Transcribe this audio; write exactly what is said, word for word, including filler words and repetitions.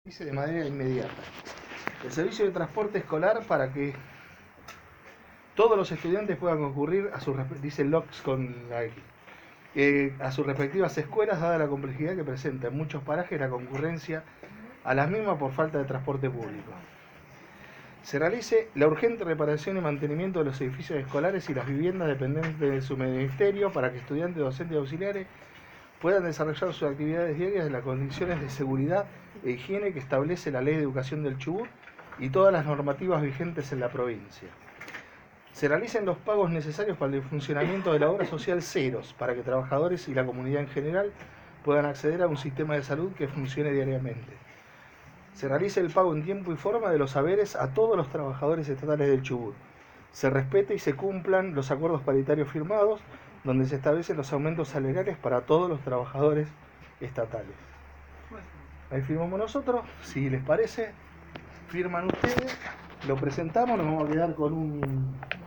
Dice de manera inmediata. El servicio de transporte escolar para que todos los estudiantes puedan concurrir a sus, dice Locks con la X, eh, a sus respectivas escuelas, dada la complejidad que presenta en muchos parajes la concurrencia a las mismas por falta de transporte público. Se realice la urgente reparación y mantenimiento de los edificios escolares y las viviendas dependientes de su ministerio para que estudiantes, docentes y auxiliares puedan desarrollar sus actividades diarias en las condiciones de seguridad e higiene que establece la Ley de Educación del Chubut y todas las normativas vigentes en la provincia. Se realicen los pagos necesarios para el funcionamiento de la obra social ceros, para que trabajadores y la comunidad en general puedan acceder a un sistema de salud que funcione diariamente. Se realice el pago en tiempo y forma de los haberes a todos los trabajadores estatales del Chubut. Se respete y se cumplan los acuerdos paritarios firmados, donde se establecen los aumentos salariales para todos los trabajadores estatales. Ahí firmamos nosotros, si les parece, firman ustedes, lo presentamos, nos vamos a quedar con un